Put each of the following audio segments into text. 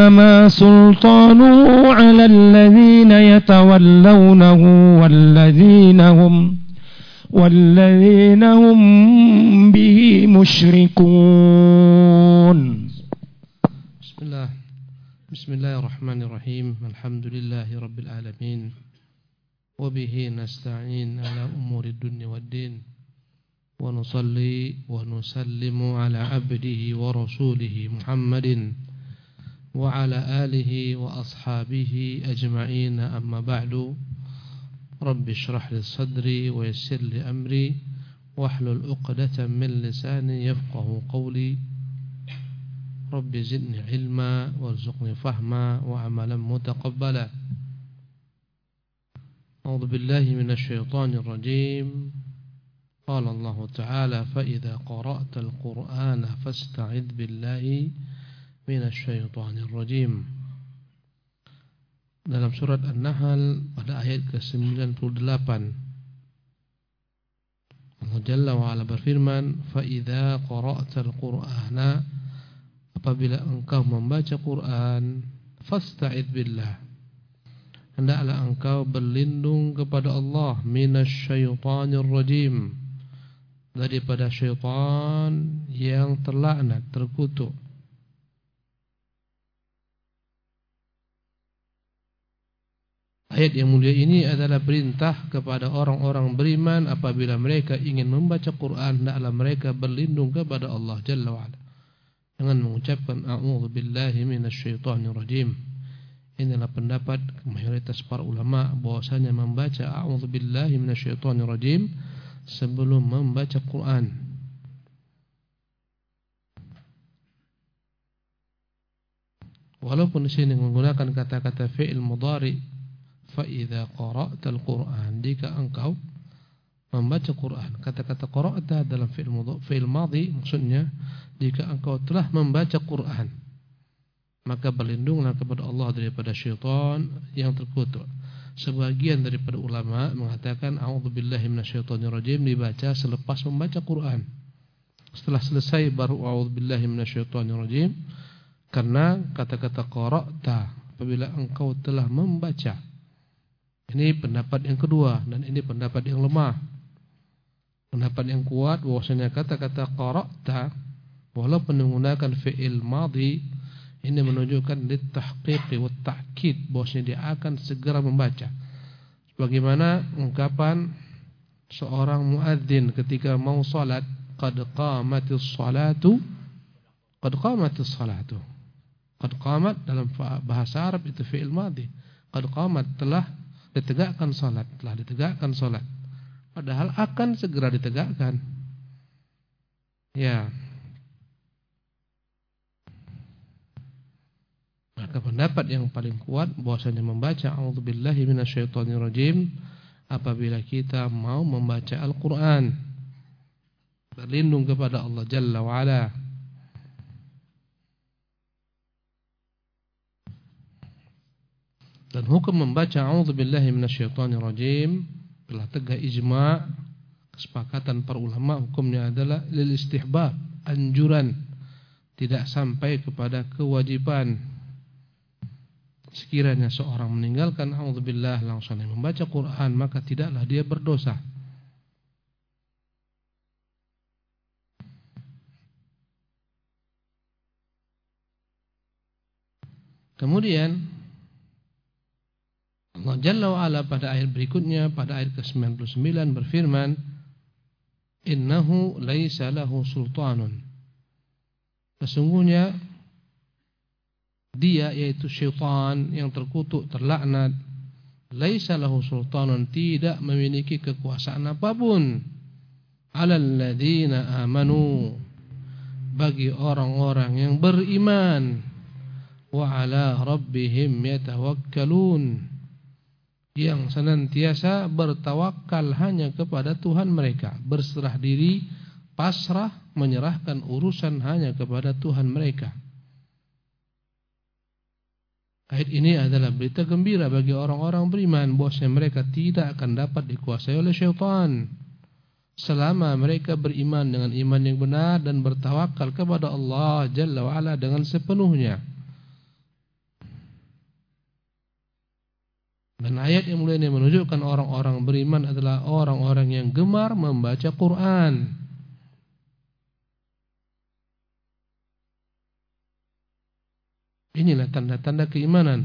إنما سلطانه على الذين يتولونه والذين هم به مشركون. بسم الله الرحمن الرحيم. الحمد لله رب العالمين وبه نستعين على أمور الدنيا والدين ونصلي ونسلم على عبده ورسوله محمد وعلى آله وأصحابه أجمعين. أما بعد، رب اشرح لي صدري ويسر لي أمري واحلل عقدة من لساني يفقه قولي. رب زدني علما وارزقني فهما وعملا متقبلا. أعوذ بالله من الشيطان الرجيم. قال الله تعالى: فإذا قرأت القرآن فاستعذ بالله من الشيطان الرجيم. Dalam surat An-Nahl pada ayat ke-98, Allah Jalla wa Ala berfirman, فَإِذَا قَرَأْتَ الْقُرْآنَ, apabila engkau membaca Quran, fasta'idz billah, hendaklah engkau berlindung kepada Allah, minasyaitonir rajim, daripada syaitan yang terlaknat, terkutuk. Ayat yang mulia ini adalah perintah kepada orang-orang beriman apabila mereka ingin membaca Quran, hendaklah mereka berlindung kepada Allah Jalla wa Ala dengan mengucapkan a'udzu billahi minasyaitonir rajim. Inilah pendapat mayoritas para ulama bahwasanya membaca a'udzu billahi minasyaitonir rajim sebelum membaca Quran. Walaupun di sini menggunakan kata-kata fi'il mudhari, fa idza qara'tal Qur'an, jika engkau membaca Quran. Kata-kata qara'ta dalam fi'il madhi maksudnya jika engkau telah membaca Quran, maka berlindunglah kepada Allah daripada syaitan yang terkutuk. Sebagian daripada ulama mengatakan a'udzubillahi minasyaitonir rajim dibaca selepas membaca Quran. Setelah selesai baru a'udzubillahi minasyaitonir rajim, karena kata-kata qara'ta apabila engkau telah membaca. Ini pendapat yang kedua dan ini pendapat yang lemah. Pendapat yang kuat bahwasanya kata-kata qara'ta walaupun menggunakan fi'il madhi, ini menunjukkan litahqiq wa ta'kid bahwasanya dia akan segera membaca. Sebagaimana ungkapan seorang muadzin ketika mau salat, qad qamatis salatu, qad qamatis salatu. Qad qamat dalam bahasa Arab itu fi'il madhi. Qad qamat, telah ditegakkan salat, telah ditegakkan salat. Padahal akan segera ditegakkan. Ya. Maka pendapat yang paling kuat bahwasanya membaca a'udzubillahi minasyaitonir rajim apabila kita mau membaca Al-Qur'an, berlindung kepada Allah Jalla wa Ala. Dan hukum membaca a'udzubillahi minasyaitonir rajim telah tegak ijma', kesepakatan para ulama, hukumnya adalah lil istihbab, anjuran, tidak sampai kepada kewajiban. Sekiranya seorang meninggalkan a'udzubillah langsung membaca Quran, maka tidaklah dia berdosa. Kemudian Allah Jalla wa Ala pada ayat berikutnya, pada ayat ke-99 berfirman, innahu laisa lahu sultanun, sesungguhnya dia, yaitu syaitan yang terkutuk, terlaknat, laisa lahu sultanun, tidak memiliki kekuasaan apapun, alal ladzina amanu, bagi orang-orang yang beriman, wa ala rabbihim yatawakkalun, yang senantiasa bertawakal hanya kepada Tuhan mereka, berserah diri, pasrah, menyerahkan urusan hanya kepada Tuhan mereka. Ayat ini adalah berita gembira bagi orang-orang beriman bahwasanya mereka tidak akan dapat dikuasai oleh syaitan selama mereka beriman dengan iman yang benar dan bertawakal kepada Allah Jalla wa Ala dengan sepenuhnya. Dan ayat yang mulia ini menunjukkan orang-orang beriman adalah orang-orang yang gemar membaca Quran. Inilah tanda-tanda keimanan.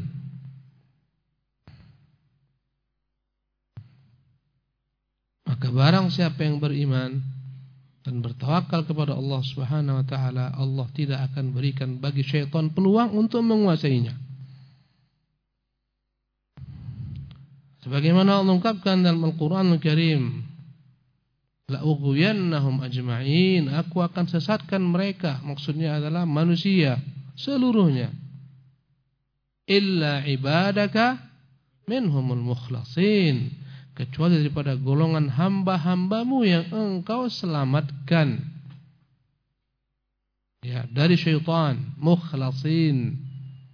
Maka barang siapa yang beriman dan bertawakal kepada Allah Subhanahu wa taala, Allah tidak akan berikan bagi syaitan peluang untuk menguasainya. Sebagaimana Allah ungkapkan dalam Al-Qur'anul Karim, la ughwiyannahum ajma'in, aku akan sesatkan mereka, maksudnya adalah manusia seluruhnya, illa ibadaka minhumul mukhlasin, kecuali daripada golongan hamba-hambamu yang engkau selamatkan ya dari syaitan, mukhlasin.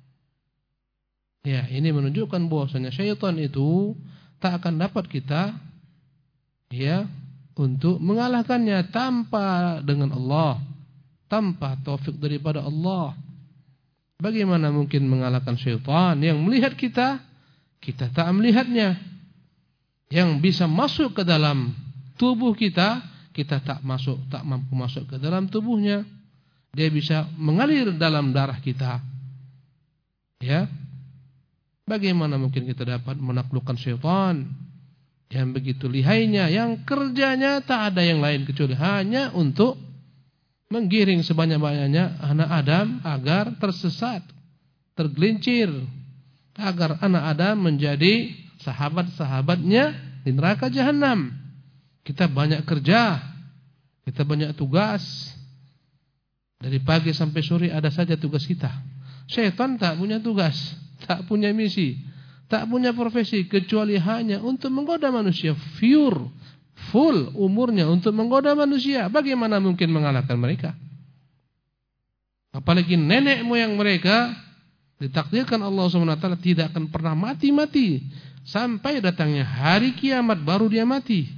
Ya, ini menunjukkan bahwasanya syaitan itu tak akan dapat kita ya untuk mengalahkannya tanpa dengan Allah, tanpa taufik daripada Allah. Bagaimana mungkin mengalahkan syaitan yang melihat kita, kita tak melihatnya, yang bisa masuk ke dalam tubuh kita, kita tak mampu masuk ke dalam tubuhnya. Dia bisa mengalir dalam darah kita. Ya. Bagaimana mungkin kita dapat menaklukkan syaitan yang begitu lihainya, yang kerjanya tak ada yang lain kecuali hanya untuk menggiring sebanyak-banyaknya anak Adam agar tersesat, tergelincir, agar anak Adam menjadi sahabat-sahabatnya di neraka jahanam. Kita banyak kerja, kita banyak tugas. Dari pagi sampai sore ada saja tugas kita. Syaitan tak punya tugas, tak punya misi, tak punya profesi kecuali hanya untuk menggoda manusia. Full umurnya untuk menggoda manusia. Bagaimana mungkin mengalahkan mereka? Apalagi nenek moyang mereka ditakdirkan Allah SWT tidak akan pernah mati-mati sampai datangnya hari kiamat baru dia mati.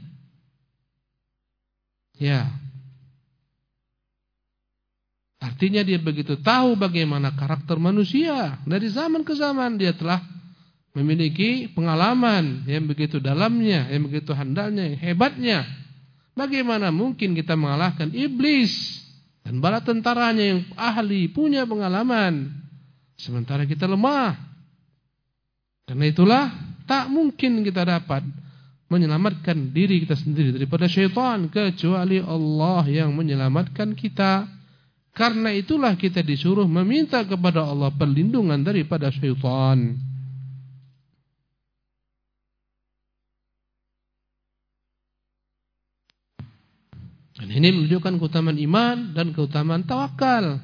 Ya. Artinya dia begitu tahu bagaimana karakter manusia. Dari zaman ke zaman dia telah memiliki pengalaman yang begitu dalamnya, yang begitu handalnya, yang hebatnya. Bagaimana mungkin kita mengalahkan iblis dan bala tentaranya yang ahli, punya pengalaman, sementara kita lemah. Karena itulah tak mungkin kita dapat menyelamatkan diri kita sendiri daripada syaitan kecuali Allah yang menyelamatkan kita. Karena itulah kita disuruh meminta kepada Allah perlindungan daripada syaitan. Dan ini menunjukkan keutamaan iman dan keutamaan tawakal.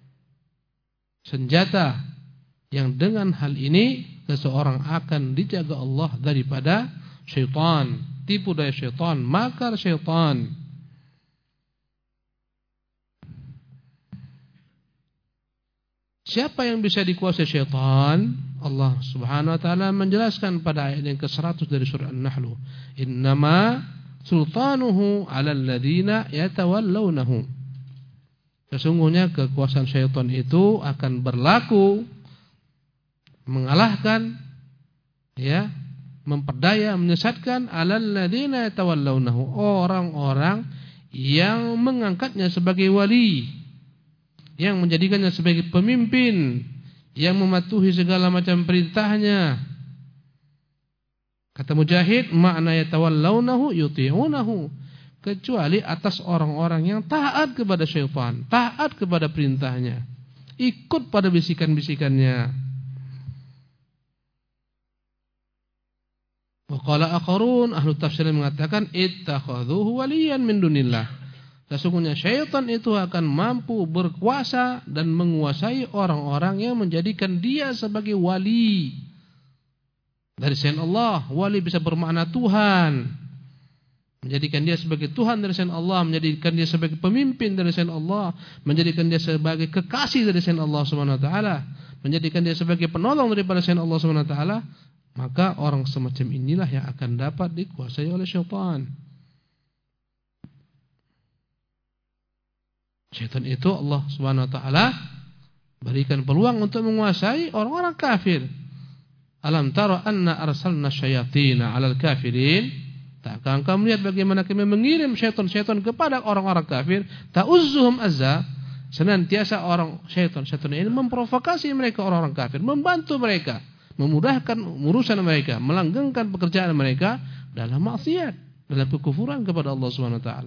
Senjata yang dengan hal ini seseorang akan dijaga Allah daripada syaitan, tipu daya syaitan, makar syaitan. Siapa yang bisa dikuasai syaitan? Allah Subhanahu wa taala menjelaskan pada ayat yang ke-100 dari surah An-Nahl. Innama sultanuhu 'alal ladzina yatawallawnahu. Sesungguhnya kekuasaan syaitan itu akan berlaku mengalahkan ya, memperdaya, menyesatkan 'alal ladzina yatawallawnahu, orang-orang yang mengangkatnya sebagai wali, yang menjadikannya sebagai pemimpin, yang mematuhi segala macam perintahnya. Kata Mujahid, makna yatawallawnahu yuti'unahu, kecuali atas orang-orang yang taat kepada syaitan, taat kepada perintahnya, ikut pada bisikan-bisikannya. Wa qala akharun, ahlu tafsir mengatakan ittakhadhuhu waliyan min dunillah. Sesungguhnya syaitan itu akan mampu berkuasa dan menguasai orang-orang yang menjadikan dia sebagai wali dari selain Allah. Wali bisa bermakna Tuhan, menjadikan dia sebagai Tuhan dari selain Allah, menjadikan dia sebagai pemimpin dari selain Allah, menjadikan dia sebagai kekasih dari selain Allah Subhanahu wa taala, menjadikan dia sebagai penolong daripada selain Allah Subhanahu wa taala. Maka orang semacam inilah yang akan dapat dikuasai oleh syaitan. Syaitan itu Allah Subhanahu wa taala berikan peluang untuk menguasai orang-orang kafir. Alam tara anna arsalna syayatina 'alal kafirin? Takkah engkau melihat bagaimana kami mengirim syaitan-syaitan kepada orang-orang kafir, ta'uzzuhum azza, senantiasa orang syaitan ini memprovokasi mereka orang-orang kafir, membantu mereka, memudahkan urusan mereka, melanggengkan pekerjaan mereka dalam maksiat, dalam kekufuran kepada Allah Subhanahu wa taala.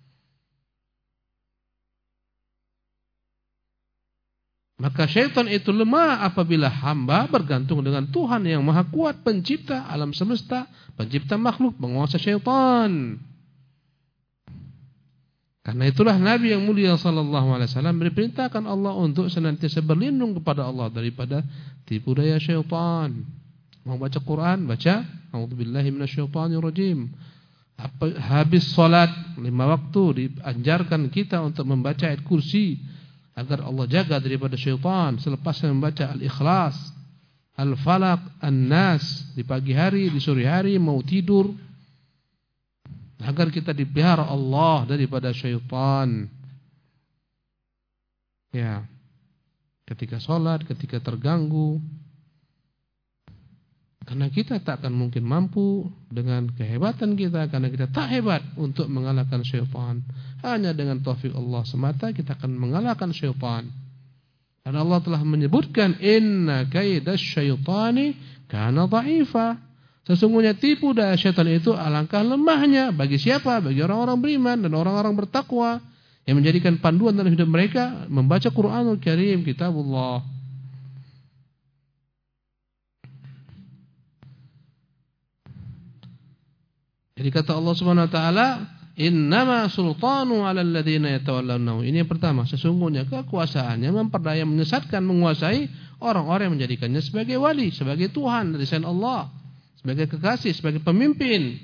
Maka syaitan itu lemah apabila hamba bergantung dengan Tuhan yang Maha Kuat, pencipta alam semesta, pencipta makhluk, penguasa syaitan. Karena itulah Nabi yang mulia sallallahu alaihi wasallam diperintahkan Allah untuk senantiasa berlindung kepada Allah daripada tipu daya syaitan. Mau baca Quran, baca a'udzubillahi minasyaitonirrajim. Habis salat 5 waktu dianjarkan kita untuk membaca ayat kursi agar Allah jaga daripada syaitan. Selepas membaca Al-Ikhlas, Al-Falaq, An-Nas di pagi hari, di sore hari mau tidur, agar kita dipelihara Allah daripada syaitan. Ya. Ketika sholat, ketika terganggu. Karena kita tak akan mungkin mampu dengan kehebatan kita, karena kita tak hebat untuk mengalahkan syaitan. Hanya dengan taufik Allah semata kita akan mengalahkan syaitan. Karena Allah telah menyebutkan inna kaidash syaitani kana dha'ifa. Sesungguhnya tipu daya syaitan itu alangkah lemahnya. Bagi siapa? Bagi orang-orang beriman dan orang-orang bertakwa yang menjadikan panduan dalam hidup mereka membaca Quranul Karim, kitabullah. Jadi kata Allah Subhanahu wa taala, innama sultanu 'alal ladzina yatawallawnahu. Ini yang pertama, sesungguhnya kekuasaannya memperdaya, menyesatkan, menguasai orang-orang yang menjadikannya sebagai wali, sebagai Tuhan dari selain Allah, sebagai kekasih, sebagai pemimpin.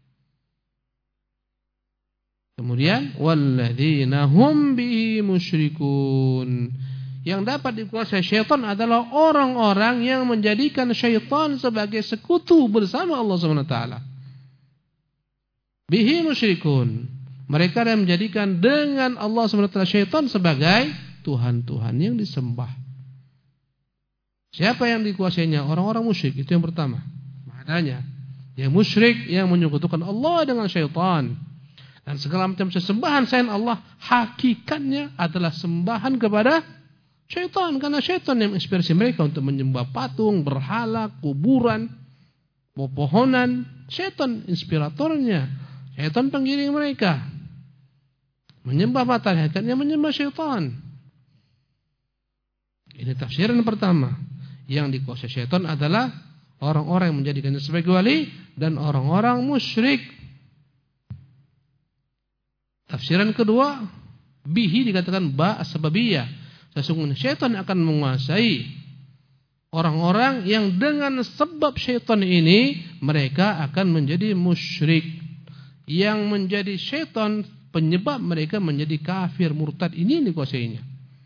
Kemudian walladzina hum bihi musyrikun. Yang dapat dikuasai syaitan adalah orang-orang yang menjadikan syaitan sebagai sekutu bersama Allah Subhanahu wa taala. Bihi musyrikun. Mereka yang menjadikan dengan Allah SWT syaitan sebagai Tuhan-Tuhan yang disembah. Siapa yang dikuasainya? Orang-orang musyrik. Itu yang pertama. Maknanya yang musyrik yang menyekutukan Allah dengan syaitan. Dan segala macam sesembahan selain Allah hakikatnya adalah sembahan kepada syaitan. Karena syaitan yang menginspirasi mereka untuk menyembah patung, berhala, kuburan, pepohonan. Syaitan inspiratornya. Syaitan pengiring mereka. Menyembah matahari, hakikatnya menyembah syaitan. Ini tafsiran pertama. Yang dikuasai syaitan adalah orang-orang yang menjadikannya sebagai wali dan orang-orang musyrik. Tafsiran kedua, bihi dikatakan ba asbabiyah. Sesungguhnya syaitan akan menguasai orang-orang yang dengan sebab syaitan ini mereka akan menjadi musyrik. Yang menjadi syaitan penyebab mereka menjadi kafir, murtad, ini yang dikuasainya.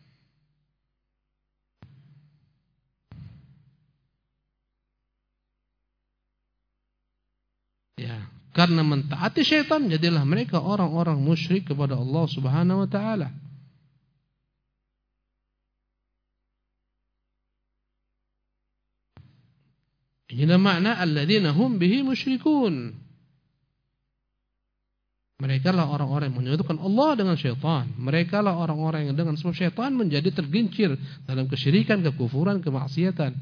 Ya, karena mentaati syaitan jadilah mereka orang-orang musyrik kepada Allah Subhanahu wa taala. Inilah makna alladzina hum bihi musyrikun. Mereka lah orang-orang yang menyekutukan Allah dengan syaitan. Mereka lah orang-orang yang dengan sebab syaitan menjadi tergincir dalam kesyirikan, kekufuran, kemaksiatan.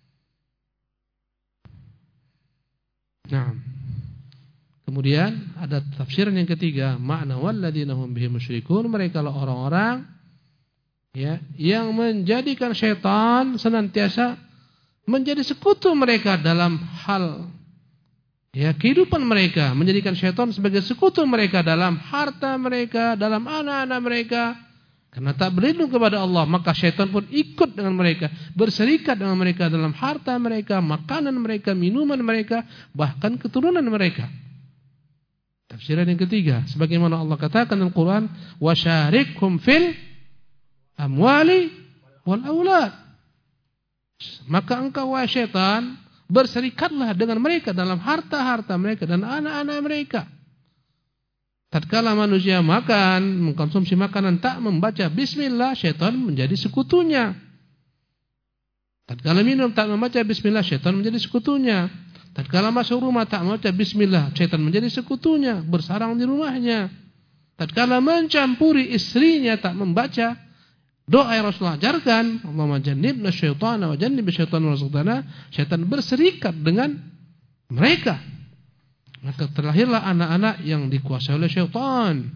Nah, kemudian ada tafsiran yang ketiga, makna walladzina hum bihi musyrikun. Mereka lah orang-orang ya yang menjadikan syaitan senantiasa menjadi sekutu mereka dalam hal ya kehidupan mereka, menjadikan syaitan sebagai sekutu mereka dalam harta mereka, dalam anak-anak mereka. Karena tak berlindung kepada Allah, maka syaitan pun ikut dengan mereka, berserikat dengan mereka dalam harta mereka, makanan mereka, minuman mereka, bahkan keturunan mereka. Tafsiran yang ketiga, sebagaimana Allah katakan dalam Quran, wasyarikhum fil amwali wal aulad. Maka engkau wahai syaitan berserikatlah dengan mereka dalam harta-harta mereka dan anak-anak mereka. Tatkala manusia makan, mengkonsumsi makanan tak membaca bismillah, syaitan menjadi sekutunya. Tatkala minum tak membaca bismillah, syaitan menjadi sekutunya. Tatkala masuk rumah tak membaca bismillah, syaitan menjadi sekutunya, bersarang di rumahnya. Tatkala mencampuri istrinya tak membaca doa yang Rasulullah ajarkan, Allahumma jannibna syaitana wa jannib syaitana wa razaqtana, syaitan berserikat dengan mereka. Maka terlahirlah anak-anak yang dikuasai oleh syaitan.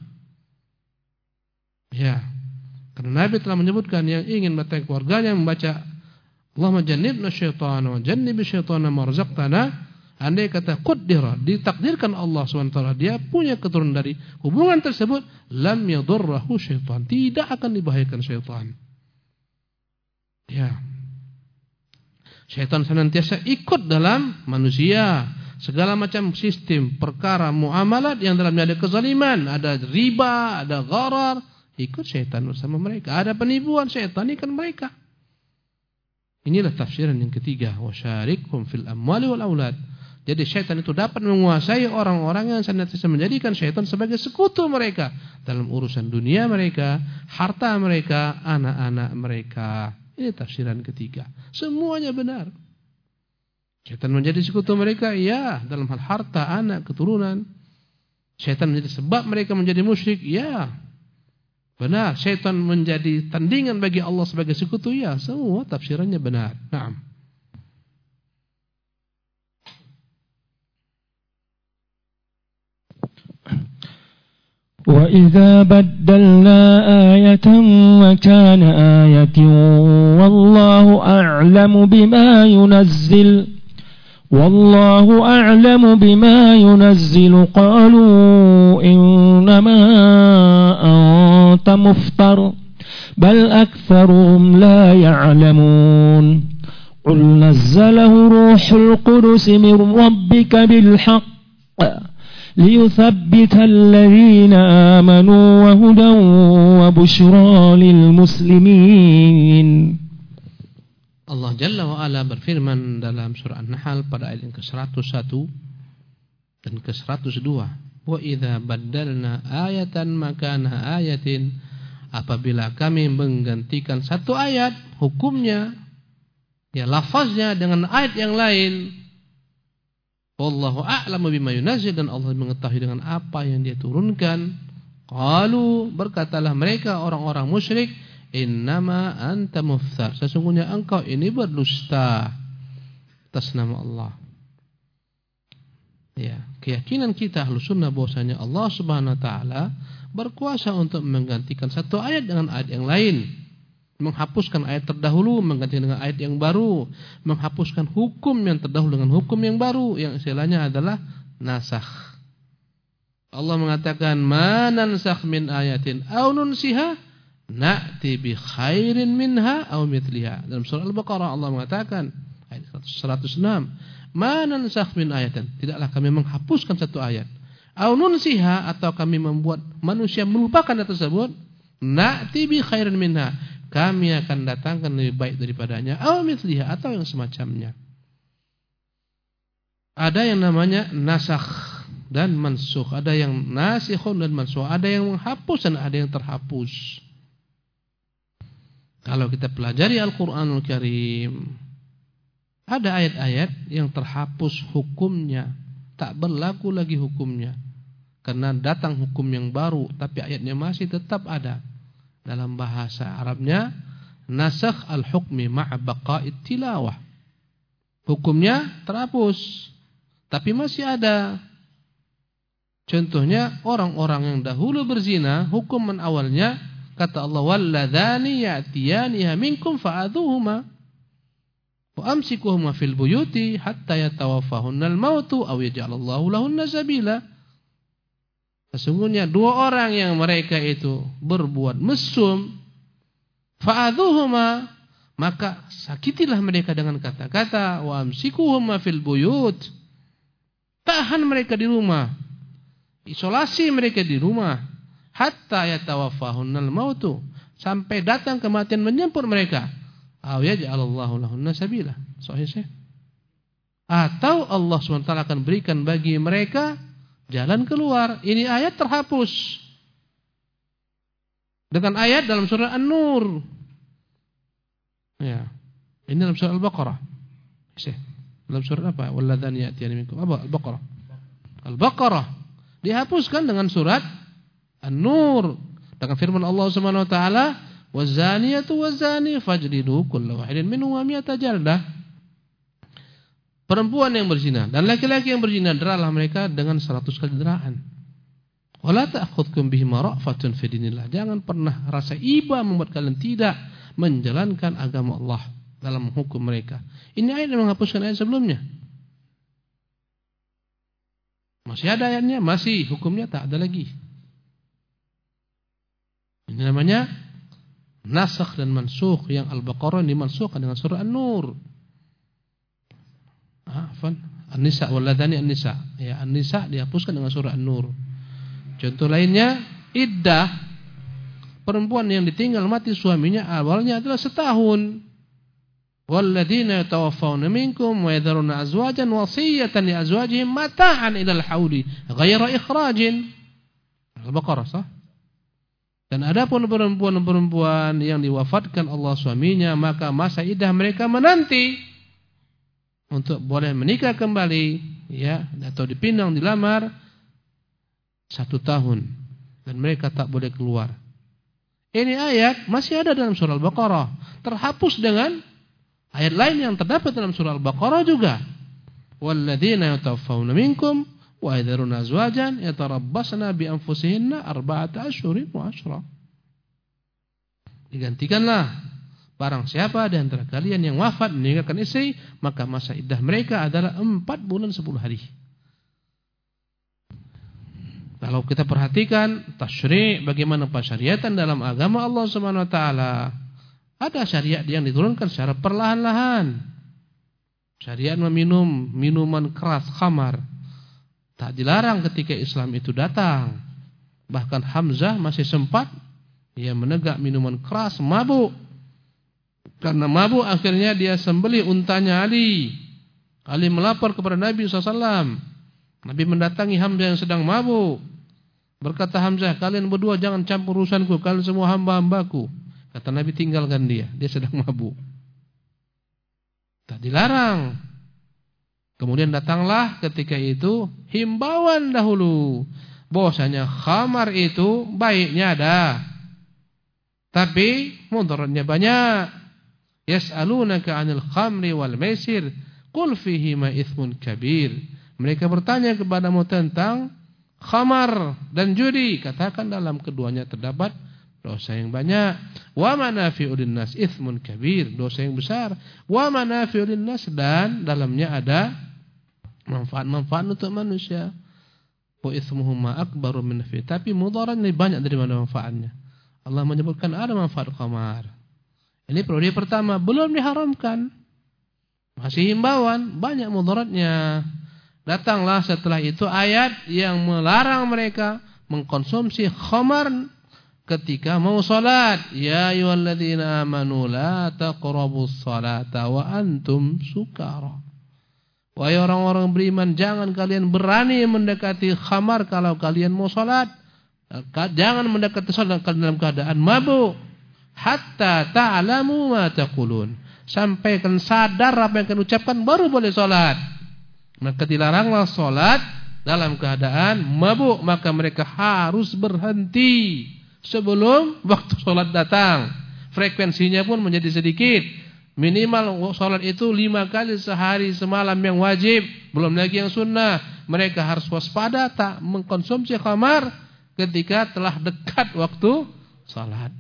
Ya. Karena Nabi telah menyebutkan yang ingin membaca keluarganya membaca Allahumma jannibna syaitana wa jannib syaitana ma razaqtana. Andai kata qaddara, ditakdirkan Allah SWT dia punya keturunan dari hubungan tersebut, lam yadurrahu syaitan, tidak akan dibahayakan syaitan. Ya. Syaitan senantiasa ikut dalam manusia. Segala macam sistem, perkara, muamalat yang dalamnya ada kezaliman, ada riba, ada gharar, ikut syaitan bersama mereka. Ada penipuan, syaitan ikan mereka. Inilah tafsiran yang ketiga, wasyarikhum fil amwali wal aulad. Jadi syaitan itu dapat menguasai orang-orang yang senantiasa menjadikan syaitan sebagai sekutu mereka dalam urusan dunia mereka, harta mereka, anak-anak mereka. Ini tafsiran ketiga. Semuanya benar. Syaitan menjadi sekutu mereka, ya, dalam hal harta, anak, keturunan. Syaitan menjadi sebab mereka menjadi musyrik, ya. Benar. Syaitan menjadi tandingan bagi Allah sebagai sekutu, ya. Semua tafsirannya benar. Naam. وإذا بدلنا آية مكان آية والله أعلم بما ينزل قالوا إنما أنت مفتر بل أكثرهم لا يعلمون قل نزله روح القدس من ربك بالحق ليثبت الذين آمنوا وهدى وبشرى للمسلمين. Allah Jalla wa Ala berfirman dalam surah An-Nahl pada ayat yang ke-101 dan ke-102, wa idza baddalna ayatan makana ayatin, apabila kami menggantikan satu ayat hukumnya, ya lafaznya dengan ayat yang lain, wallahu a'lamu bima yunazzil, dan Allah mengetahui dengan apa yang dia turunkan. Qalu, berkatalah mereka orang-orang musyrik, innama anta muftar, sesungguhnya engkau ini berdusta atas nama Allah. Ya, keyakinan kita Ahlus Sunnah bahwasanya Allah Subhanahu wa taala berkuasa untuk menggantikan satu ayat dengan ayat yang lain, menghapuskan ayat terdahulu menggantikan dengan ayat yang baru, menghapuskan hukum yang terdahulu dengan hukum yang baru, yang istilahnya adalah nasakh. Allah mengatakan ma nansakh min ayatin aw nunsiha na'ti bi khairin minha aw mithliha. Dalam surah Al-Baqarah Allah mengatakan ayat 106, ma nansakh min ayatin, tidaklah kami menghapuskan satu ayat, aw nunsiha, atau kami membuat manusia melupakan ayat tersebut, na'ti bi khairin minha, kami akan datangkan lebih baik daripadanya, aw mithliha, atau yang semacamnya. Ada yang namanya nasakh dan mansukh, ada yang nasikhun dan mansukh, ada yang menghapus dan ada yang terhapus. Kalau kita pelajari Al-Qur'anul Karim, ada ayat-ayat yang terhapus hukumnya, tak berlaku lagi hukumnya, karena datang hukum yang baru, tapi ayatnya masih tetap ada. Dalam bahasa Arabnya nasakh al-hukmi ma'a baqa'it tilawah. Hukumnya terhapus tapi masih ada. Contohnya orang-orang yang dahulu berzina, hukuman awalnya kata Allah walladzani ya'tiyaniha minkum fa'adhuhuma wa amsikuhuma fil buyuti hatta yatawaffahunal mautu aw yaj'alallahu lahunna sabila. Sesungguhnya dua orang yang mereka itu berbuat mesum, fa'adhuhuma, maka sakitilah mereka dengan kata-kata, wa amsikuhuma fil buyut, tahan mereka di rumah, isolasi mereka di rumah, hatta yatawaffahunal mautu, sampai datang kematian menjemput mereka, aw yaj'alallahu lahunna sabila. Sahih. Atau Allah SWT akan berikan bagi mereka jalan keluar. Ini ayat terhapus dengan ayat dalam surah An-Nur. Ya. Ini dalam surah Al-Baqarah. Dalam surah apa? Walladzani ya'tiyani minkum. Apa? Al-Baqarah. Al-Baqarah dihapuskan dengan surat An-Nur. Dengan firman Allah Subhanahu wa taala, "Waz-zaniyatu waz-zani fajlidu kulla wahidin minhuma mi'ata jaldah." Perempuan yang berzina dan laki-laki yang berzina deralah mereka dengan 100 kali deraan. Wala ta'khudhukum bihima ra'fatun fi dinillah. Jangan pernah rasa iba membuat kalian tidak menjalankan agama Allah dalam hukum mereka. Ini ayat yang menghapuskan ayat sebelumnya. Masih ada ayatnya, masih hukumnya tak ada lagi. Ini namanya nasakh dan mansukh, yang Al-Baqarah dimansukhkan dengan surah An-Nur. An-Nisa walladzani An-Nisa. Ya, An-Nisa dihapuskan dengan surah An-Nur. Contoh lainnya, iddah. Perempuan yang ditinggal mati suaminya awalnya adalah setahun. Walladzina yatawaffawna minkum wa yadharuna azwajan wasiyatan li azwajihim mata'an ilal hauli ghaira ikhrajin. Al-Baqarah, sah? Dan adapun perempuan-perempuan yang diwafatkan Allah suaminya, maka masa iddah mereka menanti untuk boleh menikah kembali, ya, atau dipinang, dilamar 1 tahun, dan mereka tak boleh keluar. Ini ayat masih ada dalam surah Al-Baqarah, terhapus dengan ayat lain yang terdapat dalam surah Al-Baqarah juga. Walladzina yatawaffawna minkum wa yadharuna azwajan yatarabbasna bi anfusihinna 4 ashhurin wa 10. Digantikanlah barang siapa di antara kalian yang wafat meninggalkan istri, maka masa iddah mereka adalah 4 bulan 10 hari. Kalau kita perhatikan tasyri', bagaimana pensyariatan dalam agama Allah Subhanahu wa taala, ada syariat yang diturunkan secara perlahan-lahan. Syariat meminum minuman keras, khamar, tak dilarang ketika Islam itu datang. Bahkan Hamzah masih sempat ia menegak minuman keras, mabuk. Karena mabuk akhirnya dia sembelih untanya Ali. Ali melapor kepada Nabi SAW. Nabi mendatangi Hamzah yang sedang mabuk. Berkata Hamzah, kalian berdua jangan campur urusanku, kalian semua hamba-hambaku. Kata Nabi, tinggalkan dia sedang mabuk. Tak dilarang. Kemudian datanglah ketika itu himbauan dahulu, bahwasanya khamar itu baiknya ada, tapi mudaratnya banyak. Yas'alunaka 'anil khamri wal maisir, qul fihima itsmun kabir. Mereka bertanya kepadamu tentang khamar dan judi, katakan dalam keduanya terdapat dosa yang banyak. Wa manafi'u linnas itsmun kabir, dosa yang besar. Wa manafi'u linnas, dan dalamnya ada manfaat-manfaat untuk manusia. Wa itsmuhuma akbaru min nafi', tapi mudaratnya lebih banyak daripada manfaatnya. Allah menyebutkan ada manfaat khamar. Ini periode pertama, belum diharamkan, masih himbauan, banyak mudaratnya. Datanglah setelah itu ayat yang melarang mereka mengkonsumsi khamar ketika mau salat. Ya ayyuhalladzina amanu la taqrabus salata wa antum sukara. Wahai orang-orang beriman, jangan kalian berani mendekati khamar kalau kalian mau salat. Jangan mendekati salat dalam keadaan mabuk. Hatta ta'lamu ma taqulun. Sampai kalian sadar apa yang kalian ucapkan baru boleh salat. Maka dilaranglah salat dalam keadaan mabuk, maka mereka harus berhenti sebelum waktu salat datang. Frekuensinya pun menjadi sedikit. Minimal salat itu 5 kali sehari semalam yang wajib, belum lagi yang sunnah. Mereka harus waspada tak mengkonsumsi khamar ketika telah dekat waktu salat.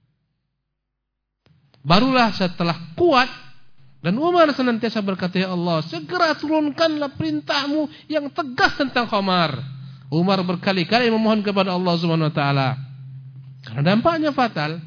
Barulah setelah kuat. Dan Umar senantiasa berkata, ya Allah, segera turunkanlah perintahmu yang tegas tentang khamar. Umar berkali-kali memohon kepada Allah Subhanahu wa taala. Karena dampaknya fatal.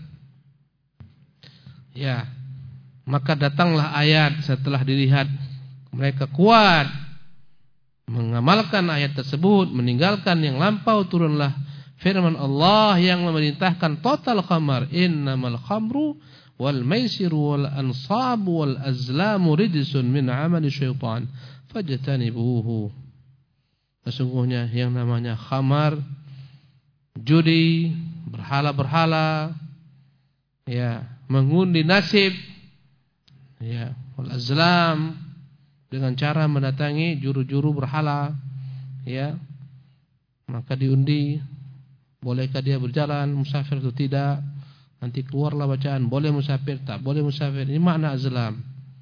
Ya. Maka datanglah ayat setelah dilihat mereka kuat mengamalkan ayat tersebut, meninggalkan yang lampau, turunlah firman Allah yang memerintahkan total khamar. Innamal khamru wal maisiru wal ansabu wal azlamu rijsun min amali syaitan fajtanibuhu. Sesungguhnya yang namanya khamar, judi, berhala-berhala, ya, mengundi nasib, Ya, wal azlam, dengan cara mendatangi juru-juru berhala, ya. Maka diundi, bolehkah dia berjalan musafir atau tidak? Nanti keluarlah bacaan, boleh musafir, tak boleh musafir. Ini makna azlam.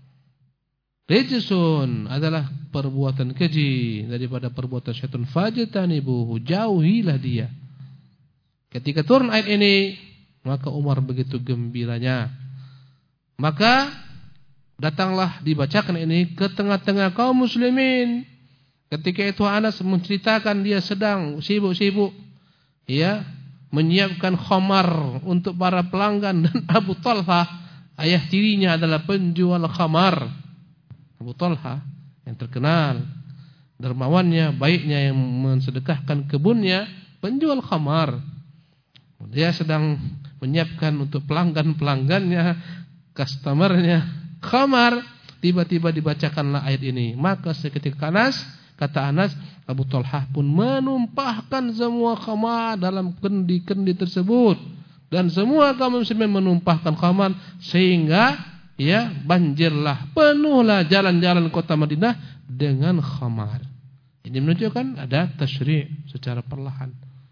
Rijsun adalah perbuatan keji daripada perbuatan syaitan. Fajtanibuhu, jauhilah dia. Ketika turun ayat ini, maka Umar begitu gembiranya. Maka datanglah dibacakan ini ke tengah-tengah kaum muslimin. Ketika itu Anas menceritakan dia sedang sibuk-sibuk, ya, menyiapkan khamar untuk para pelanggan, dan Abu Talha, ayah tirinya adalah penjual khamar. Abu Talha yang terkenal dermawannya, baiknya, yang mensedekahkan kebunnya, penjual khamar. Dia sedang menyiapkan untuk pelanggan-pelanggannya, customernya khamar. Tiba-tiba dibacakanlah ayat ini. Maka seketika kata Anas, Abu Talha pun menumpahkan semua khamar dalam kendi-kendi tersebut, dan semua kaum muslimin menumpahkan khamar, sehingga ya banjirlah, penuhlah jalan-jalan kota Madinah dengan khamar. Ini menunjukkan ada tasyri' secara perlahan.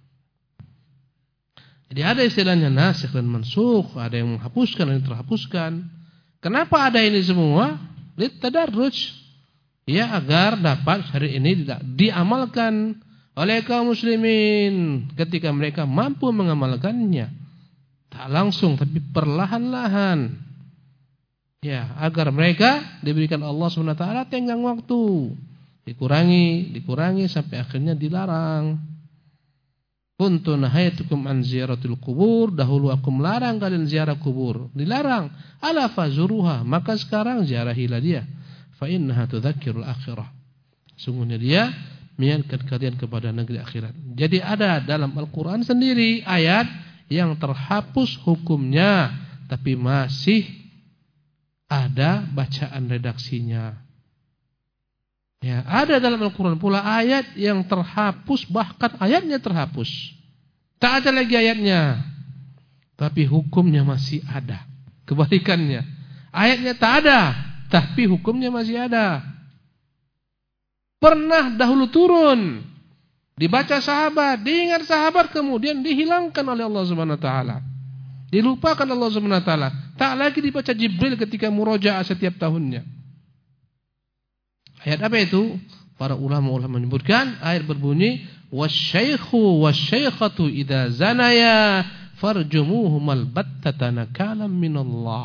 Jadi ada istilahnya nasikh dan mansukh, ada yang menghapuskan dan yang terhapuskan. Kenapa ada ini semua? Litadarruj, ya, agar dapat syariat ini diamalkan oleh kaum muslimin ketika mereka mampu mengamalkannya. Tak langsung tapi perlahan-lahan. Ya, agar mereka diberikan Allah SWT tenggang waktu. Dikurangi sampai akhirnya dilarang. Kuntu nahaytukum an ziyaratil kubur, dahulu aku melarang kalian ziarah kubur. Dilarang. Ala fazuruha, maka sekarang ziarahilah dia. Fa innaha tudzakkirul akhirah. Sungguhnya dia mengingatkan kalian kepada negeri akhirat. Jadi ada dalam Al-Qur'an sendiri ayat yang terhapus hukumnya, tapi masih ada bacaan redaksinya. Ya, ada dalam Al-Qur'an pula ayat yang terhapus, bahkan ayatnya terhapus. Tak ada lagi ayatnya, tapi hukumnya masih ada. Kebalikannya, ayatnya tak ada, tapi hukumnya masih ada. Pernah dahulu turun, dibaca sahabat, diingat sahabat, kemudian dihilangkan oleh Allah Subhanahu wa taala. Dilupakan Allah Subhanahu wa taala. Tak lagi dibaca Jibril ketika murojaah setiap tahunnya. Ayat apa itu? Para ulama menyebutkan ayat berbunyi wasyaikhu wasyaikhatu idza zanaya farjumuhumal battata nakalam minallah.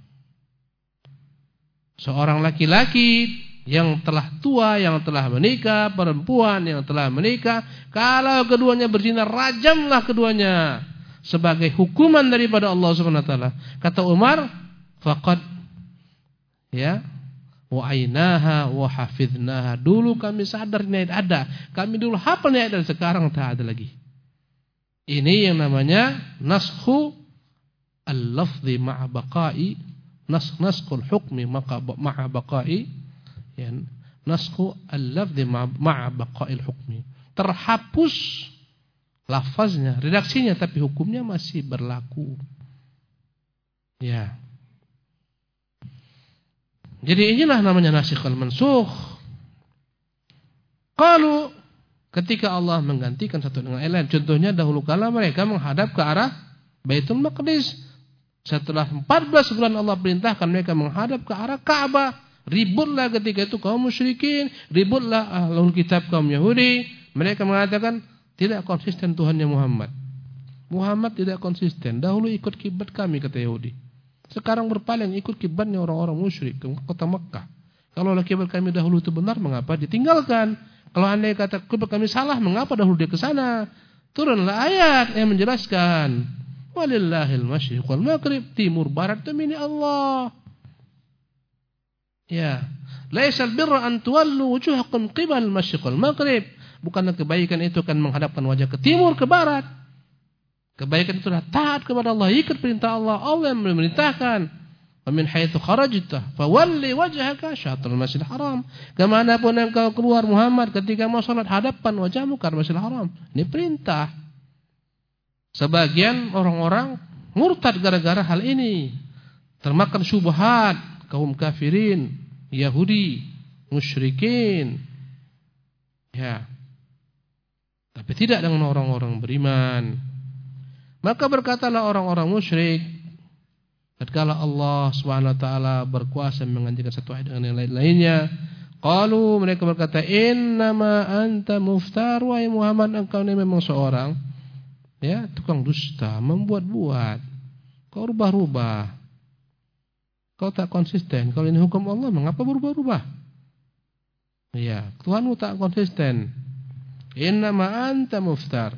Seorang laki-laki yang telah tua, yang telah menikah, perempuan yang telah menikah, kalau keduanya berzina, rajamlah keduanya sebagai hukuman daripada Allah Subhanahu wa taala. Kata Umar, faqad, ya, wa ainaha wa hafidnaha. Dulu kami sadar ini ayat ada, kami dulu hafal ini ayat, dan sekarang tak ada lagi. Ini yang namanya naskhu al-lafzi ma'a baqa'i, naskhul hukmi ma'a baqa'i, ya, naskhu al-lafzi ma'a baqa'il hukmi. Terhapus lafaznya, redaksinya, tapi hukumnya masih berlaku. Ya. Jadi inilah namanya nasikh wal mansukh. Kalau ketika Allah menggantikan satu dengan lain, contohnya dahulu kala mereka menghadap ke arah Baitul Maqdis. Setelah 14 bulan Allah perintahkan mereka menghadap ke arah Ka'bah. Ributlah ketika itu kaum musyrikin, ributlah ahlul kitab kaum Yahudi. Mereka mengatakan tidak konsisten Tuhannya Muhammad. Muhammad tidak konsisten. Dahulu ikut kiblat kami, kata Yahudi. Sekarang berpaling ikut kiblatnya orang-orang musyrik ke kota Mekah. Kalau kiblat kami dahulu itu benar, mengapa ditinggalkan? Kalau andai kata kiblat kami salah, mengapa dahulu dia ke sana? Turunlah ayat yang menjelaskan. Walillahil masyriq wal maghrib, timur barat itu milik Allah. Ya, laisal birra an tuwallu wujuhakum qibal masyriq wal maghrib. Bukanlah kebaikan itu kan menghadapkan wajah ke timur, ke barat. Kebaikan itu adalah taat kepada Allah, ikut perintah Allah. Allah yang memerintahkan. Wa min haitsu kharajta fawalli wajhaka syatrul masjidil haram. Kemanapun engkau keluar Muhammad, ketika mau salat, hadapkan wajahmu ke Masjidil Haram. Ini perintah. Sebagian orang-orang murtad gara-gara hal ini, termakan syubhat kaum kafirin, Yahudi, musyrikin. Ya. Tapi tidak dengan orang-orang beriman. Maka berkatalah orang-orang musyrik, tatkala Allah Subhanahu wa taala berkuasa menganjurkan satu ayat dengan yang lain-lainnya, qalu, mereka berkata, innama anta muftar, wahai Muhammad, engkau ini memang seorang tukang dusta, membuat-buat. Kau rubah-rubah. Kau tak konsisten. Kalau ini hukum Allah, mengapa berubah-ubah? Ya, Tuhanmu tak konsisten. Innama anta muftar.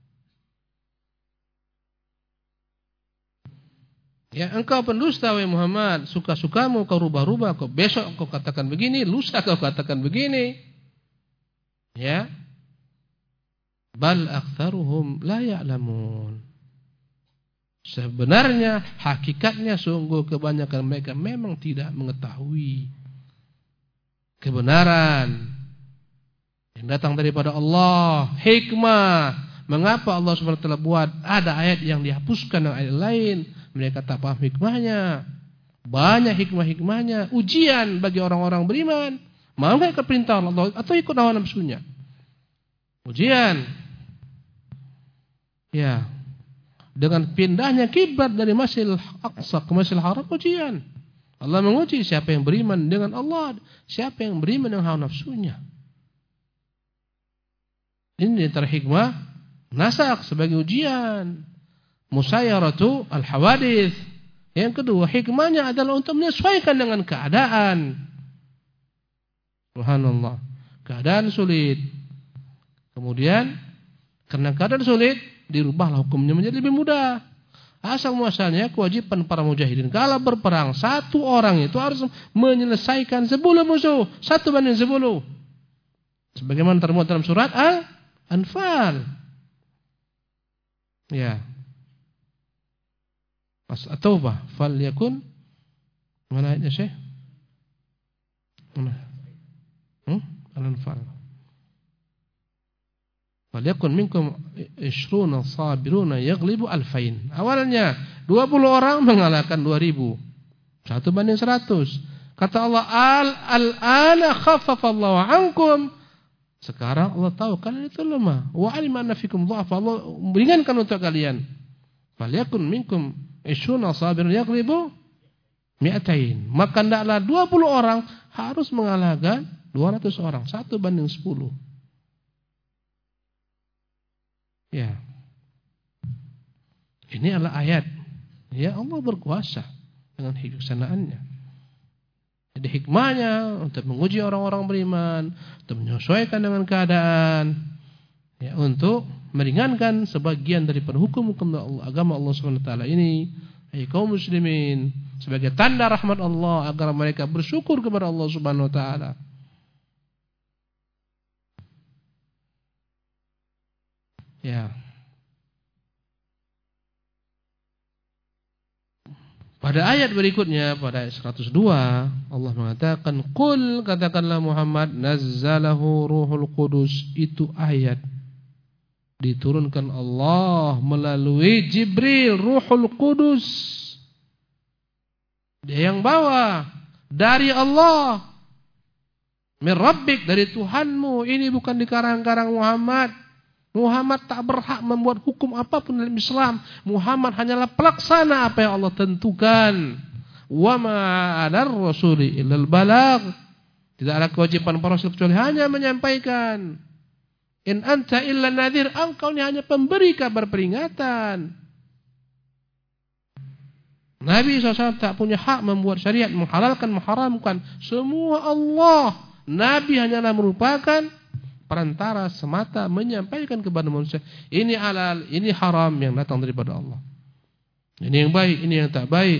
Ya, engkau pendusta wahai Muhammad, suka-sukamu kau rubah-rubah, kau besok kau katakan begini, lusa kau katakan begini. Ya. Bal aktsaruhum la ya'lamun. Sebenarnya hakikatnya sungguh kebanyakan mereka memang tidak mengetahui kebenaran yang datang daripada Allah, hikmah. Mengapa Allah SWT buat ada ayat yang dihapuskan dengan ayat lain? Mereka tak paham hikmahnya. Banyak hikmah-hikmahnya. Ujian bagi orang-orang beriman. Mau enggak ikut perintah Allah atau ikut hawa nafsunya? Ujian. Ya. Dengan pindahnya kiblat dari Masjidil Aqsa ke Masjidil Haram, ujian. Allah menguji siapa yang beriman dengan Allah, siapa yang beriman dengan hawa nafsunya. Ini antara hikmah nasak sebagai ujian. Musayyaratu al-hawadits. Yang kedua, hikmahnya adalah untuk menyesuaikan dengan keadaan. Subhanallah. Keadaan sulit. Kemudian karena keadaan sulit, dirubahlah hukumnya menjadi lebih mudah. Asal muasalnya kewajiban para mujahidin kalau berperang, satu orang itu harus menyelesaikan 10 musuh, 1:10. Sebagaimana termuat dalam surat Al-Anfal. Ya. Pas at-taubah, falyakun, mana ayatnya Syekh? Mana? Al-Anfal. Falyakun minkum 20 sabiruna yaghlibu 2000. Awalnya 20 orang mengalahkan 2000. 1:100. Kata Allah, al-ana khaffafallahu ankum. Sekarang Allah tahu kalian itu lemah. Wa alima anna fikum dha'af. Allah meringankan untuk kalian. Falyakun minkum 20 sabirun yaghlibu 200. Maka hendaklah 20 orang harus mengalahkan 200 orang. 1:10. Ya. Ini adalah ayat. Ya, Allah berkuasa dengan kebijaksanaannya. Jadi hikmahnya untuk menguji orang-orang beriman, untuk menyesuaikan dengan keadaan, ya, untuk meringankan sebagian daripada hukum-hukum Allah, agama Allah SWT ini, kaum muslimin, sebagai tanda rahmat Allah agar mereka bersyukur kepada Allah Subhanahu wa taala. Ya. Pada ayat berikutnya, pada ayat 102, Allah mengatakan, "Qul," katakanlah Muhammad, "nazzalahu Ruhul Qudus." Itu ayat diturunkan Allah melalui Jibril, Ruhul Qudus. Dia yang bawa dari Allah. Min Rabbik, dari Tuhanmu. Ini bukan dikarang-karang Muhammad. Muhammad tak berhak membuat hukum apapun dalam Islam. Muhammad hanyalah pelaksana apa yang Allah tentukan. Wa ma 'alar rasuli illal balagh. Tidak ada kewajiban para rasul kecuali hanya menyampaikan. In anta illa nadhir, engkau ini hanya pemberi kabar peringatan. Nabi SAW tak punya hak membuat syariat, menghalalkan, mengharamkan. Semua Allah. Nabi hanyalah merupakan perantara semata menyampaikan kepada manusia, ini halal, ini haram yang datang daripada Allah. Ini yang baik, ini yang tak baik.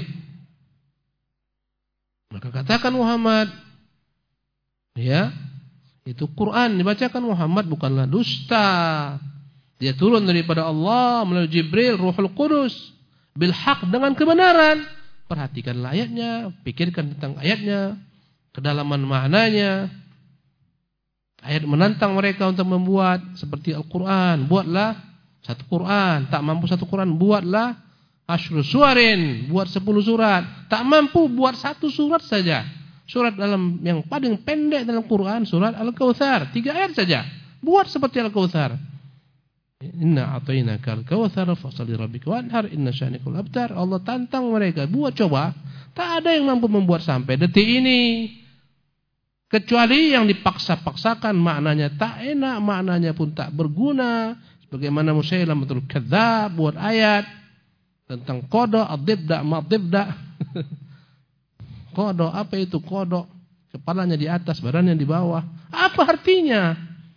Maka katakan Muhammad, ya, itu Quran dibacakan Muhammad bukanlah dusta. Dia turun daripada Allah melalui Jibril, Ruhul Qudus, bil haq, dengan kebenaran. Perhatikanlah ayatnya, pikirkan tentang ayatnya, kedalaman maknanya. Ayat menantang mereka untuk membuat seperti Al-Quran. Buatlah satu Quran. Tak mampu satu Quran, buatlah Asyru suwarin, buat 10 surat. Tak mampu, buat 1 surat saja. Surat dalam yang paling pendek dalam Quran, surat Al-Kautsar, 3 ayat saja. Buat seperti Al-Kautsar. Inna a'tainaka al-kautsar fasholli rabbika wanhar inna syani'akal abtar. Allah tantang mereka, buat coba. Tak ada yang mampu membuat sampai detik ini. Kecuali yang dipaksa-paksakan, maknanya tak enak, maknanya pun tak berguna. Sebagaimana Musailamatul Kadzdzab buat ayat tentang qada, ad-dibda, mad-dibda. Qada, apa itu qada? Kepalanya di atas, badannya di bawah. Apa artinya?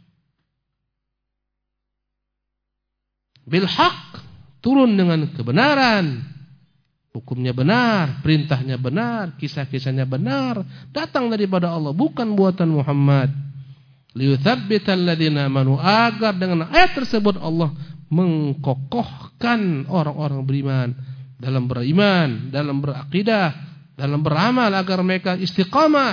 Bil haq, turun dengan kebenaran. Hukumnya benar, perintahnya benar, kisah-kisahnya benar, datang daripada Allah, bukan buatan Muhammad. Liyuthabbital ladzina amanu, agar dengan ayat tersebut Allah mengkokohkan orang-orang beriman, dalam berakidah, dalam beramal, agar mereka istiqamah.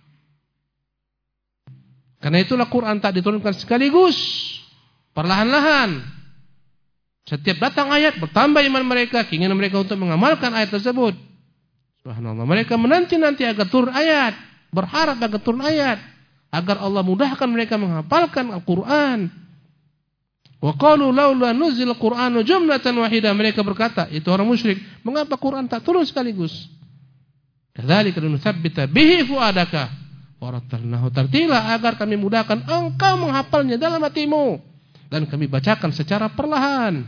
Karena itulah Quran tak diturunkan sekaligus, perlahan-lahan. Setiap datang ayat, bertambah iman mereka, keinginan mereka untuk mengamalkan ayat tersebut. Subhanallah, mereka menanti-nanti agar turun ayat, berharap agar turun ayat, agar Allah mudahkan mereka menghafalkan Al-Quran. Wa qalu laula nuzila Qur'anu jumlatan wahidah, mereka berkata, itu orang musyrik, mengapa Quran tak turun sekaligus? Kadzalika linutsabbita bihi fuadaka wa rattalnahu tartila, agar kami mudahkan engkau menghafalnya dalam hatimu dan kami bacakan secara perlahan.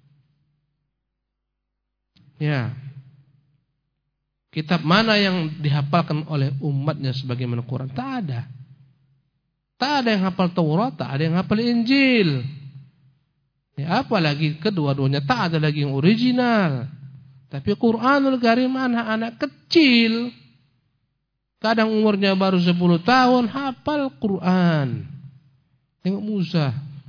Ya. Kitab mana yang dihafalkan oleh umatnya sebagaimana Quran? Tak ada. Tak ada yang hafal Taurat, tak ada yang hafal Injil. Ya, apalagi kedua-duanya tak ada lagi yang original. Tapi Quranul Karim anak-anak kecil, kadang umurnya baru 10 tahun hafal Quran. Tengok Musa.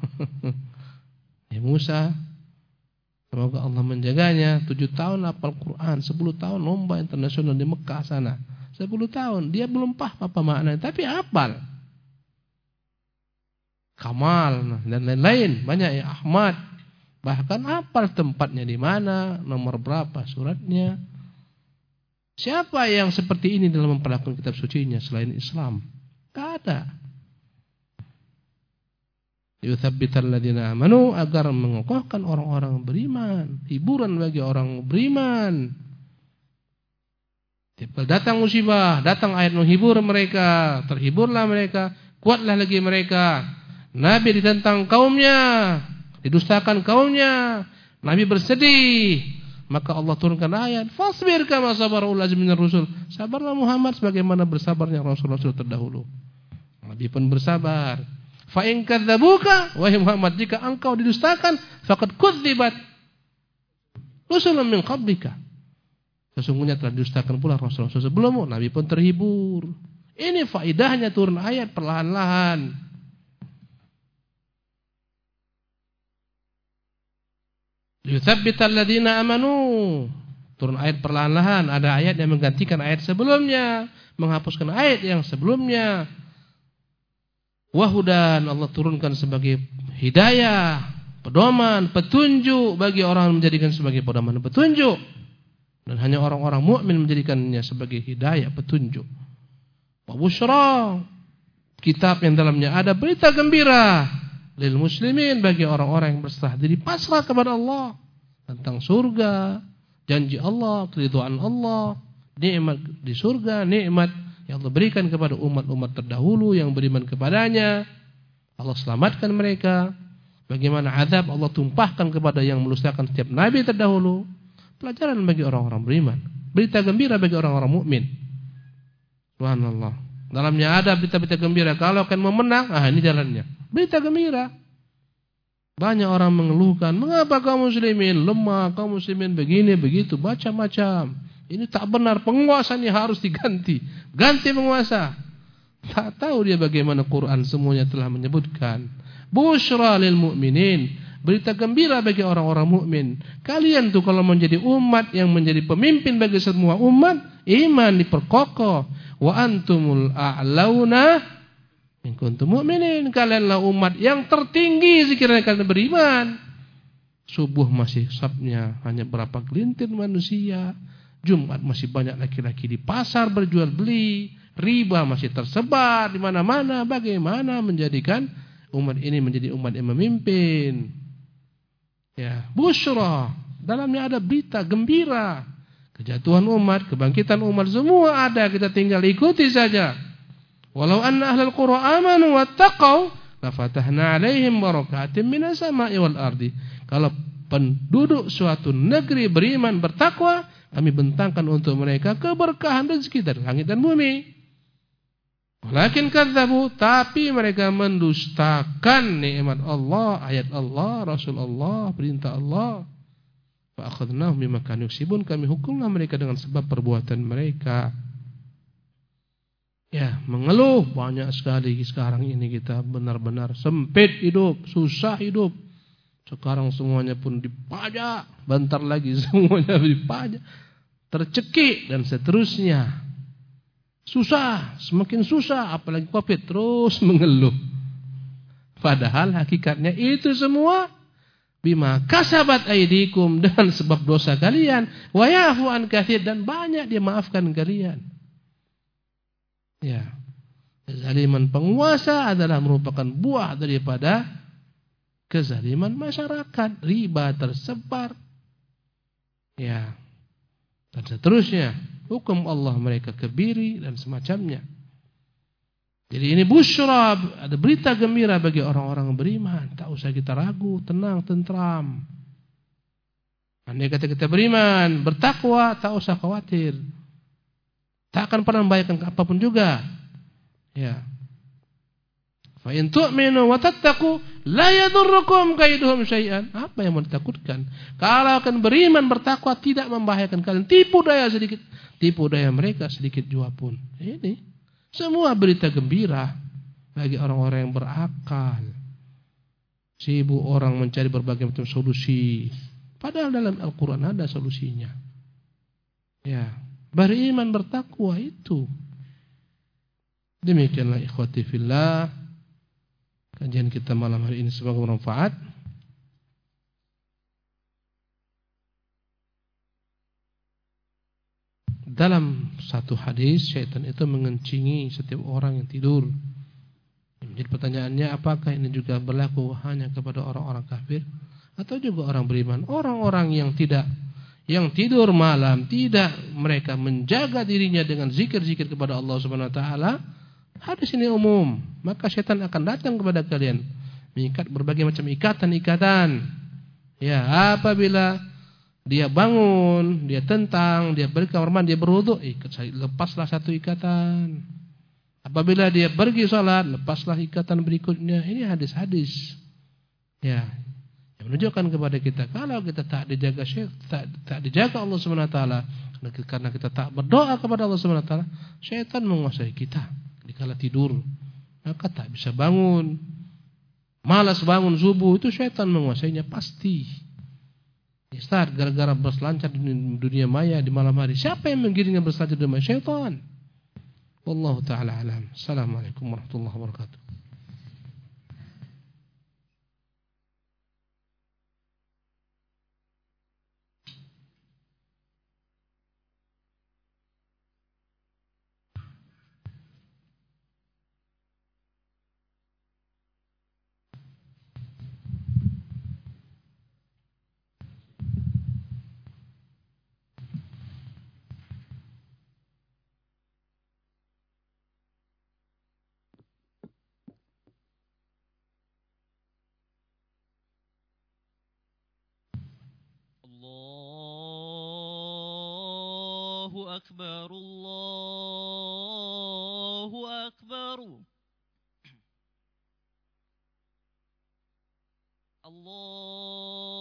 Ya Musa, semoga Allah menjaganya, 7 tahun hafal Quran, 10 tahun lomba internasional di Mekah sana. 10 tahun, dia belum paham apa maknanya, tapi hafal. Kamal dan lain-lain, banyak ya, Ahmad. Bahkan hafal tempatnya di mana, nomor berapa suratnya. Siapa yang seperti ini dalam memperlakukan kitab sucinya selain Islam? Tak ada. Yuthabbital ladzina amanu, agar mengokohkan orang-orang beriman, hiburan bagi orang beriman. Tiap datang musibah, datang ayat menghibur mereka, terhiburlah mereka, kuatlah lagi mereka. Nabi ditentang kaumnya, didustakan kaumnya, Nabi bersedih, maka Allah turunkan ayat, fasbir kama sabara ulul azmi minar rusul, sabarlah Muhammad sebagaimana bersabarnya rasul-rasul terdahulu. Nabi pun bersabar. Fa in kadzabuka, wahai Muhammad, jika engkau didustakan, faqad kudzibat rusulun min qablika, sesungguhnya telah didustakan pula rasul-rasul sebelummu. Nabi pun terhibur. Ini faedahnya turun ayat perlahan-lahan. Yuthabbital ladzina amanu, turun ayat perlahan-lahan. Ada ayat yang menggantikan ayat sebelumnya, menghapuskan ayat yang sebelumnya. Wahudan, Allah turunkan sebagai hidayah, pedoman, petunjuk bagi orang yang menjadikan sebagai pedoman dan petunjuk. Dan hanya orang-orang mukmin menjadikannya sebagai hidayah, petunjuk. Wa busyra, kitab yang dalamnya ada berita gembira lil muslimin, bagi orang-orang yang berserah diri pasrah kepada Allah, tentang surga, janji Allah, keridhaan Allah, nikmat di surga, nikmat yang Allah berikan kepada umat-umat terdahulu yang beriman kepadanya. Allah selamatkan mereka. Bagaimana azab Allah tumpahkan kepada yang mendustakan setiap nabi terdahulu. Pelajaran bagi orang-orang beriman, berita gembira bagi orang-orang mukmin. Subhanallah. Dalamnya ada berita-berita gembira. Kalau akan memenang, ini jalannya. Berita gembira. Banyak orang mengeluhkan, mengapa kaum muslimin lemah, kaum muslimin begini, begitu, macam-macam. Ini tak benar, penguasa ini harus diganti. Ganti penguasa. Tak tahu dia bagaimana Quran semuanya telah menyebutkan. Busyra lil mu'minin, berita gembira bagi orang-orang mukmin. Kalian tuh kalau menjadi umat yang menjadi pemimpin bagi semua umat, iman diperkokoh. Wa antumul a'launa in kuntum mu'minin, kalianlah umat yang tertinggi sekiranya kalian beriman. Subuh masih safnya hanya berapa gelintir manusia. Jumat masih banyak laki-laki di pasar berjual beli. Riba masih tersebar di mana-mana. Bagaimana menjadikan umat ini menjadi umat yang memimpin? Ya, busyra. Dalamnya ada berita gembira. Kejatuhan umat, kebangkitan umat, semua ada. Kita tinggal ikuti saja. Walau anna ahlal qura amanu wattaqau lafatahna alaihim barakatim minas sama'i wal ardi. Kalau penduduk suatu negeri beriman bertakwa, kami bentangkan untuk mereka keberkahan rezeki dari langit dan bumi. Walakin kadzabu, tapi mereka mendustakan nikmat Allah, ayat Allah, Rasul Allah, perintah Allah. Fa akhadnahum bima kanu yaksibun, kami hukumlah mereka dengan sebab perbuatan mereka. Ya, mengeluh banyak sekali sekarang ini, kita benar-benar sempit hidup, susah hidup. Sekarang semuanya pun dipajak, bentar lagi semuanya dipajak, tercekik dan seterusnya. Susah, semakin susah, apalagi Covid, terus mengeluh. Padahal hakikatnya itu semua bima kasabat aidikum, dengan sebab dosa kalian, wa yafu an katsir, dan banyak dia maafkan kalian. Ya. Kezaliman penguasa adalah merupakan buah daripada kezaliman masyarakat, riba tersebar. Ya. Dan seterusnya. Hukum Allah mereka kebiri dan semacamnya. Jadi ini busyra, ada berita gembira bagi orang-orang beriman. Tak usah kita ragu, tenang, tentram. Andai kata kita beriman, bertakwa, tak usah khawatir. Tak akan pernah membahayakan apapun juga. Ya. Fa in tu'minu wa tattaqu la yadurrukum kaiduhum syai'an. Apa yang mau ditakutkan? Kalau akan beriman bertakwa, tidak membahayakan kalian. Tipu daya sedikit, tipu daya mereka sedikit jua pun. Ini semua berita gembira bagi orang-orang yang berakal. Sibuk orang mencari berbagai macam solusi, padahal dalam Al-Quran ada solusinya. Ya, beriman bertakwa itu. Demikianlah ikhwati fillah, kajian kita malam hari ini, semoga bermanfaat. Dalam satu hadis, syaitan itu mengencingi setiap orang yang tidur. Jadi pertanyaannya, apakah ini juga berlaku hanya kepada orang-orang kafir atau juga orang beriman? Orang-orang yang tidur malam, tidak mereka menjaga dirinya dengan zikir-zikir kepada Allah Subhanahu wa taala, hadis ini umum, maka syaitan akan datang kepada kalian, mengikat berbagai macam ikatan-ikatan. Ya, apabila dia bangun, dia tentang, dia balik kamar mandi, dia berwudu, lepaslah satu ikatan. Apabila dia pergi salat, lepaslah ikatan berikutnya. Ini hadis-hadis. Ya, yang menunjukkan kepada kita kalau kita tak dijaga tak dijaga Allah Subhanahu wa taala, karena kita tak berdoa kepada Allah Subhanahu wa taala, syaitan menguasai kita. Dikala tidur, maka tak bisa bangun. Malas bangun subuh, itu syaitan menguasainya pasti. Start gara-gara berselancar di dunia maya di malam hari. Siapa yang menggiringnya berselancar di dunia maya? Syaitan. Wallahu ta'ala alam. Assalamualaikum warahmatullahi wabarakatuh. Allahu Akbar, Allahu Akbar. Allah